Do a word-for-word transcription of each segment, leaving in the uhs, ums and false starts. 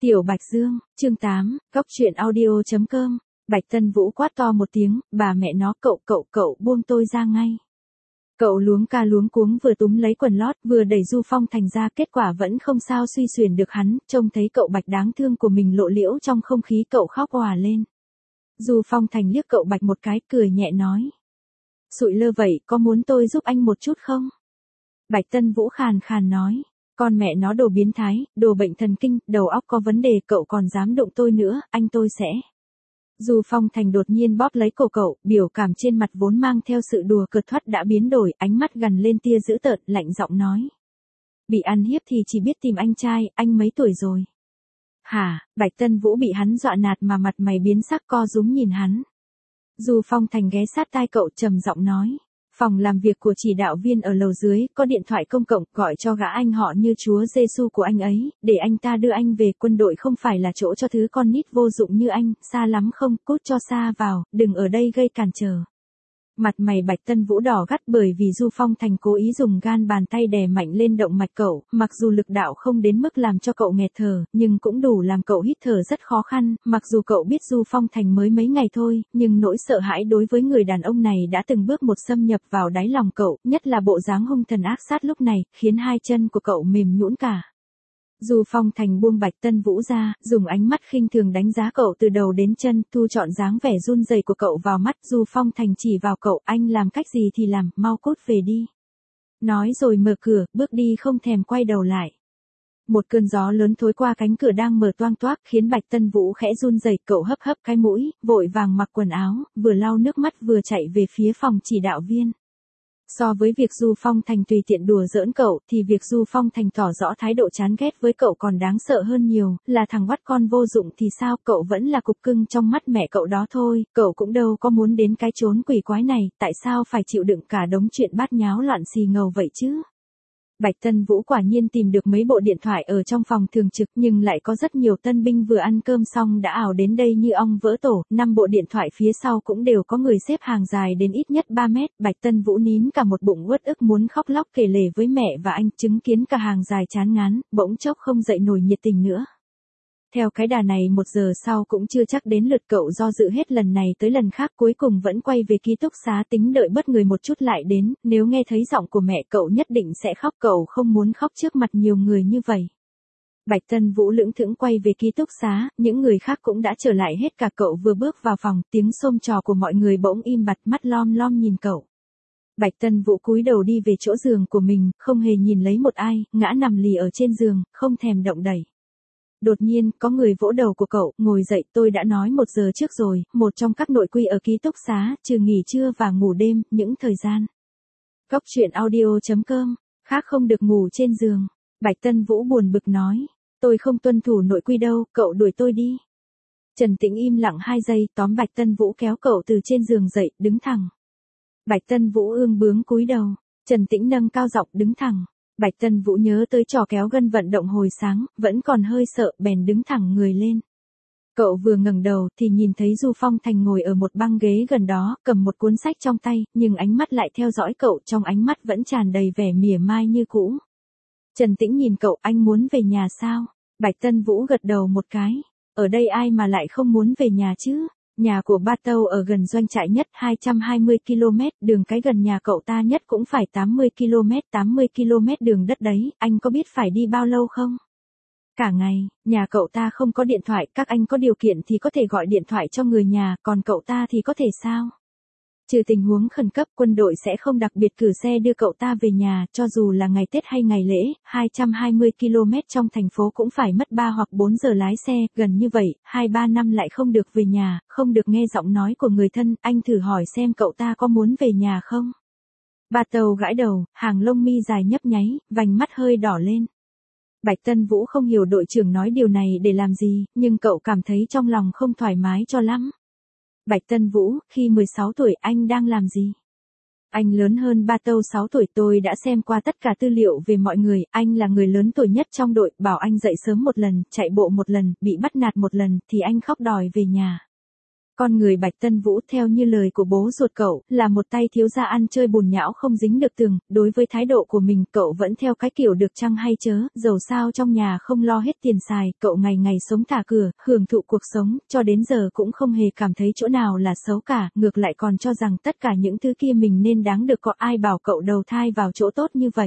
Tiểu Bạch Dương, chương tám, góc truyện audio chấm com. Bạch Tân Vũ quát to một tiếng, bà mẹ nó, cậu cậu cậu buông tôi ra ngay. Cậu luống ca luống cuống vừa túm lấy quần lót vừa đẩy Du Phong Thành ra, kết quả vẫn không sao suy xuyển được hắn, trông thấy cậu Bạch đáng thương của mình lộ liễu trong không khí, cậu khóc òa lên. Du Phong Thành liếc cậu Bạch một cái, cười nhẹ nói. Sụi lơ vậy, có muốn tôi giúp anh một chút không? Bạch Tân Vũ khàn khàn nói. Con mẹ nó, đồ biến thái, đồ bệnh thần kinh, đầu óc có vấn đề, cậu còn dám đụng tôi nữa, anh tôi sẽ. Du Phong Thành đột nhiên bóp lấy cổ cậu, biểu cảm trên mặt vốn mang theo sự đùa cợt thoát đã biến đổi, ánh mắt gần lên tia dữ tợn, lạnh giọng nói. Bị ăn hiếp thì chỉ biết tìm anh trai, anh mấy tuổi rồi? Hả? Bạch Tân Vũ bị hắn dọa nạt mà mặt mày biến sắc, co rúm nhìn hắn. Du Phong Thành ghé sát tai cậu, trầm giọng nói. Phòng làm việc của chỉ đạo viên ở lầu dưới, có điện thoại công cộng, gọi cho gã anh họ như Chúa Giêsu của anh ấy, để anh ta đưa anh về. Quân đội không phải là chỗ cho thứ con nít vô dụng như anh, xa lắm không, cút cho xa vào, đừng ở đây gây cản trở. Mặt mày Bạch Tân Vũ đỏ gắt bởi vì Du Phong Thành cố ý dùng gan bàn tay đè mạnh lên động mạch cậu, mặc dù lực đạo không đến mức làm cho cậu nghẹt thở, nhưng cũng đủ làm cậu hít thở rất khó khăn, mặc dù cậu biết Du Phong Thành mới mấy ngày thôi, nhưng nỗi sợ hãi đối với người đàn ông này đã từng bước một xâm nhập vào đáy lòng cậu, nhất là bộ dáng hung thần ác sát lúc này, khiến hai chân của cậu mềm nhũn cả. Du Phong Thành buông Bạch Tân Vũ ra, dùng ánh mắt khinh thường đánh giá cậu từ đầu đến chân, thu trọn dáng vẻ run rẩy của cậu vào mắt. Du Phong Thành chỉ vào cậu, anh làm cách gì thì làm, mau cút về đi. Nói rồi mở cửa, bước đi không thèm quay đầu lại. Một cơn gió lớn thối qua cánh cửa đang mở toang toác, khiến Bạch Tân Vũ khẽ run rẩy, cậu hấp hấp cái mũi, vội vàng mặc quần áo, vừa lau nước mắt vừa chạy về phía phòng chỉ đạo viên. So với việc Du Phong Thành tùy tiện đùa giỡn cậu, thì việc Du Phong Thành tỏ rõ thái độ chán ghét với cậu còn đáng sợ hơn nhiều, là thằng bắt con vô dụng thì sao, cậu vẫn là cục cưng trong mắt mẹ cậu đó thôi, cậu cũng đâu có muốn đến cái chốn quỷ quái này, tại sao phải chịu đựng cả đống chuyện bát nháo loạn xì ngầu vậy chứ? Bạch Tân Vũ quả nhiên tìm được mấy bộ điện thoại ở trong phòng thường trực, nhưng lại có rất nhiều tân binh vừa ăn cơm xong đã ào đến đây như ong vỡ tổ, năm bộ điện thoại phía sau cũng đều có người xếp hàng dài đến ít nhất ba mét, Bạch Tân Vũ nín cả một bụng uất ức muốn khóc lóc kể lể với mẹ và anh, chứng kiến cả hàng dài chán ngán, bỗng chốc không dậy nổi nhiệt tình nữa. Theo cái đà này một giờ sau cũng chưa chắc đến lượt cậu, do dự hết lần này tới lần khác cuối cùng vẫn quay về ký túc xá, tính đợi bất người một chút lại đến, nếu nghe thấy giọng của mẹ cậu nhất định sẽ khóc, cậu không muốn khóc trước mặt nhiều người như vậy. Bạch Tân Vũ lững thững quay về ký túc xá, những người khác cũng đã trở lại hết cả, cậu vừa bước vào phòng, tiếng xôm trò của mọi người bỗng im bặt, mắt lom lom nhìn cậu. Bạch Tân Vũ cúi đầu đi về chỗ giường của mình, không hề nhìn lấy một ai, ngã nằm lì ở trên giường, không thèm động đậy. Đột nhiên, có người vỗ đầu của cậu, ngồi dậy, tôi đã nói một giờ trước rồi, một trong các nội quy ở ký túc xá, trừ nghỉ trưa và ngủ đêm, những thời gian. Góc truyện audio chấm com, khác không được ngủ trên giường. Bạch Tân Vũ buồn bực nói, tôi không tuân thủ nội quy đâu, cậu đuổi tôi đi. Trần Tĩnh im lặng hai giây, tóm Bạch Tân Vũ kéo cậu từ trên giường dậy, đứng thẳng. Bạch Tân Vũ ương bướng cúi đầu, Trần Tĩnh nâng cao giọng, đứng thẳng. Bạch Tân Vũ nhớ tới trò kéo gân vận động hồi sáng, vẫn còn hơi sợ, bèn đứng thẳng người lên. Cậu vừa ngẩng đầu thì nhìn thấy Du Phong Thành ngồi ở một băng ghế gần đó, cầm một cuốn sách trong tay, nhưng ánh mắt lại theo dõi cậu, trong ánh mắt vẫn tràn đầy vẻ mỉa mai như cũ. Trần Tĩnh nhìn cậu, anh muốn về nhà sao? Bạch Tân Vũ gật đầu một cái. Ở đây ai mà lại không muốn về nhà chứ? Nhà của ba Tâu ở gần doanh trại nhất, hai trăm hai mươi ki lô mét, đường cái gần nhà cậu ta nhất cũng phải tám mươi ki lô mét, tám mươi ki lô mét đường đất đấy, anh có biết phải đi bao lâu không? Cả ngày, nhà cậu ta không có điện thoại, các anh có điều kiện thì có thể gọi điện thoại cho người nhà, còn cậu ta thì có thể sao? Trừ tình huống khẩn cấp, quân đội sẽ không đặc biệt cử xe đưa cậu ta về nhà, cho dù là ngày Tết hay ngày lễ, hai trăm hai mươi ki lô mét trong thành phố cũng phải mất ba hoặc bốn giờ lái xe, gần như vậy, hai ba năm lại không được về nhà, không được nghe giọng nói của người thân, anh thử hỏi xem cậu ta có muốn về nhà không? Ba Tâu gãi đầu, hàng lông mi dài nhấp nháy, vành mắt hơi đỏ lên. Bạch Tân Vũ không hiểu đội trưởng nói điều này để làm gì, nhưng cậu cảm thấy trong lòng không thoải mái cho lắm. Bạch Tân Vũ, khi mười sáu tuổi anh đang làm gì? Anh lớn hơn ba Tâu sáu tuổi, tôi đã xem qua tất cả tư liệu về mọi người, anh là người lớn tuổi nhất trong đội, bảo anh dậy sớm một lần, chạy bộ một lần, bị bắt nạt một lần, thì anh khóc đòi về nhà. Con người Bạch Tân Vũ theo như lời của bố ruột cậu, là một tay thiếu gia ăn chơi bùn nhão không dính được tường, đối với thái độ của mình cậu vẫn theo cái kiểu được chăng hay chớ, dầu sao trong nhà không lo hết tiền xài, cậu ngày ngày sống thả cửa, hưởng thụ cuộc sống, cho đến giờ cũng không hề cảm thấy chỗ nào là xấu cả, ngược lại còn cho rằng tất cả những thứ kia mình nên đáng được, có ai bảo cậu đầu thai vào chỗ tốt như vậy.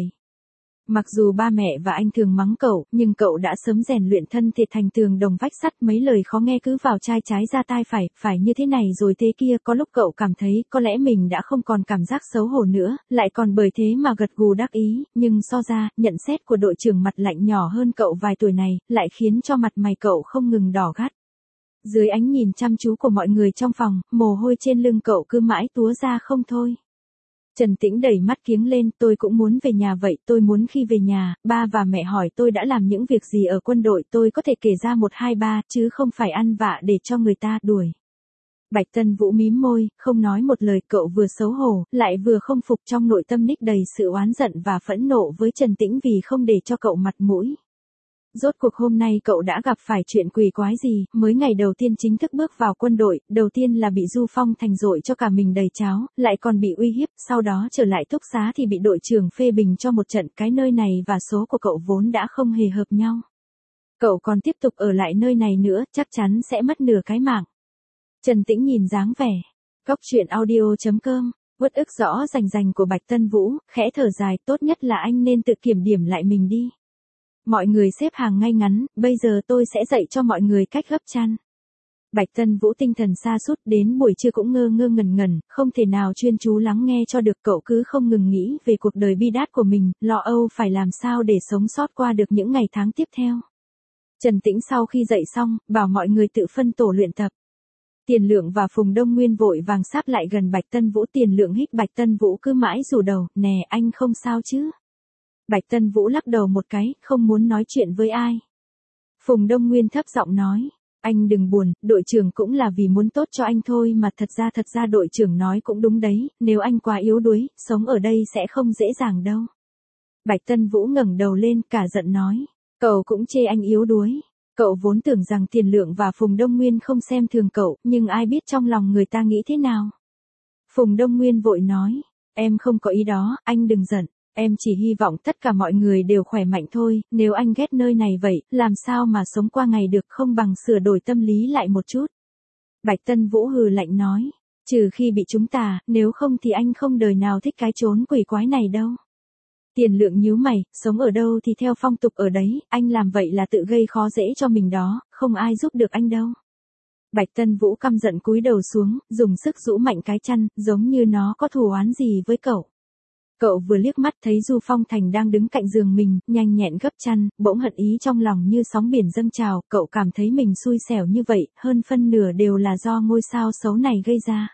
Mặc dù ba mẹ và anh thường mắng cậu, nhưng cậu đã sớm rèn luyện thân thể thành tường đồng vách sắt, mấy lời khó nghe cứ vào tai trái ra tai phải, phải như thế này rồi thế kia, có lúc cậu cảm thấy có lẽ mình đã không còn cảm giác xấu hổ nữa, lại còn bởi thế mà gật gù đắc ý, nhưng so ra, nhận xét của đội trưởng mặt lạnh nhỏ hơn cậu vài tuổi này, lại khiến cho mặt mày cậu không ngừng đỏ gắt. Dưới ánh nhìn chăm chú của mọi người trong phòng, mồ hôi trên lưng cậu cứ mãi túa ra không thôi. Trần Tĩnh đẩy mắt kiếng lên, tôi cũng muốn về nhà vậy, tôi muốn khi về nhà, ba và mẹ hỏi tôi đã làm những việc gì ở quân đội tôi có thể kể ra một hai ba, chứ không phải ăn vạ để cho người ta đuổi. Bạch Tân Vũ mím môi, không nói một lời, cậu vừa xấu hổ, lại vừa không phục, trong nội tâm ních đầy sự oán giận và phẫn nộ với Trần Tĩnh vì không để cho cậu mặt mũi. Rốt cuộc hôm nay cậu đã gặp phải chuyện quỷ quái gì, mới ngày đầu tiên chính thức bước vào quân đội, đầu tiên là bị Du Phong Thành dội cho cả mình đầy cháo, lại còn bị uy hiếp, sau đó trở lại túc xá thì bị đội trưởng phê bình cho một trận, cái nơi này và số của cậu vốn đã không hề hợp nhau. Cậu còn tiếp tục ở lại nơi này nữa, chắc chắn sẽ mất nửa cái mạng. Trần Tĩnh nhìn dáng vẻ, Cóc truyện audio chấm com, uất ức rõ rành rành của Bạch Tân Vũ, khẽ thở dài, tốt nhất là anh nên tự kiểm điểm lại mình đi. Mọi người xếp hàng ngay ngắn, bây giờ tôi sẽ dạy cho mọi người cách gấp chăn. Bạch Tân Vũ tinh thần sa sút, đến buổi trưa cũng ngơ ngơ ngẩn ngẩn, không thể nào chuyên chú lắng nghe cho được, cậu cứ không ngừng nghĩ về cuộc đời bi đát của mình, lo âu phải làm sao để sống sót qua được những ngày tháng tiếp theo. Trần Tĩnh sau khi dạy xong, bảo mọi người tự phân tổ luyện tập. Tiền Lượng và Phùng Đông Nguyên vội vàng sáp lại gần Bạch Tân Vũ, Tiền Lượng hít Bạch Tân Vũ cứ mãi rủ đầu, nè anh không sao chứ. Bạch Tân Vũ lắc đầu một cái, không muốn nói chuyện với ai. Phùng Đông Nguyên thấp giọng nói, anh đừng buồn, đội trưởng cũng là vì muốn tốt cho anh thôi mà, thật ra thật ra đội trưởng nói cũng đúng đấy, nếu anh quá yếu đuối, sống ở đây sẽ không dễ dàng đâu. Bạch Tân Vũ ngẩng đầu lên, cả giận nói, cậu cũng chê anh yếu đuối. Cậu vốn tưởng rằng Tiền Lượng và Phùng Đông Nguyên không xem thường cậu, nhưng ai biết trong lòng người ta nghĩ thế nào. Phùng Đông Nguyên vội nói, em không có ý đó, anh đừng giận. Em chỉ hy vọng tất cả mọi người đều khỏe mạnh thôi, nếu anh ghét nơi này vậy, làm sao mà sống qua ngày được, không bằng sửa đổi tâm lý lại một chút. Bạch Tân Vũ hừ lạnh nói, trừ khi bị chúng ta, nếu không thì anh không đời nào thích cái chốn quỷ quái này đâu. Tiền Lượng nhíu mày, sống ở đâu thì theo phong tục ở đấy, anh làm vậy là tự gây khó dễ cho mình đó, không ai giúp được anh đâu. Bạch Tân Vũ căm giận cúi đầu xuống, dùng sức rũ mạnh cái chăn, giống như nó có thù oán gì với cậu. Cậu vừa liếc mắt thấy Du Phong Thành đang đứng cạnh giường mình, nhanh nhẹn gấp chăn, bỗng hận ý trong lòng như sóng biển dâng trào, cậu cảm thấy mình xui xẻo như vậy, hơn phân nửa đều là do ngôi sao xấu này gây ra.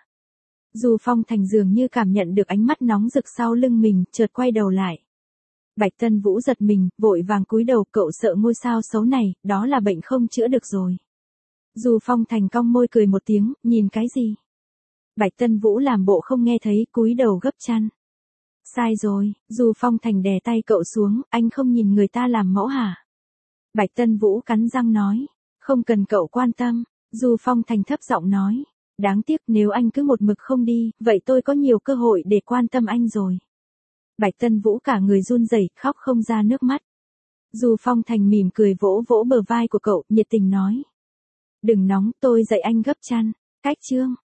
Du Phong Thành dường như cảm nhận được ánh mắt nóng rực sau lưng mình, chợt quay đầu lại. Bạch Tân Vũ giật mình, vội vàng cúi đầu, cậu sợ ngôi sao xấu này, đó là bệnh không chữa được rồi. Du Phong Thành cong môi cười một tiếng, nhìn cái gì? Bạch Tân Vũ làm bộ không nghe thấy, cúi đầu gấp chăn. Sai rồi, Du Phong Thành đè tay cậu xuống, anh không nhìn người ta làm mẫu hả? Bạch Tân Vũ cắn răng nói, không cần cậu quan tâm. Du Phong Thành thấp giọng nói, đáng tiếc nếu anh cứ một mực không đi, vậy tôi có nhiều cơ hội để quan tâm anh rồi. Bạch Tân Vũ cả người run rẩy, khóc không ra nước mắt. Du Phong Thành mỉm cười vỗ vỗ bờ vai của cậu, nhiệt tình nói, đừng nóng, tôi dạy anh gấp chăn. Cách chương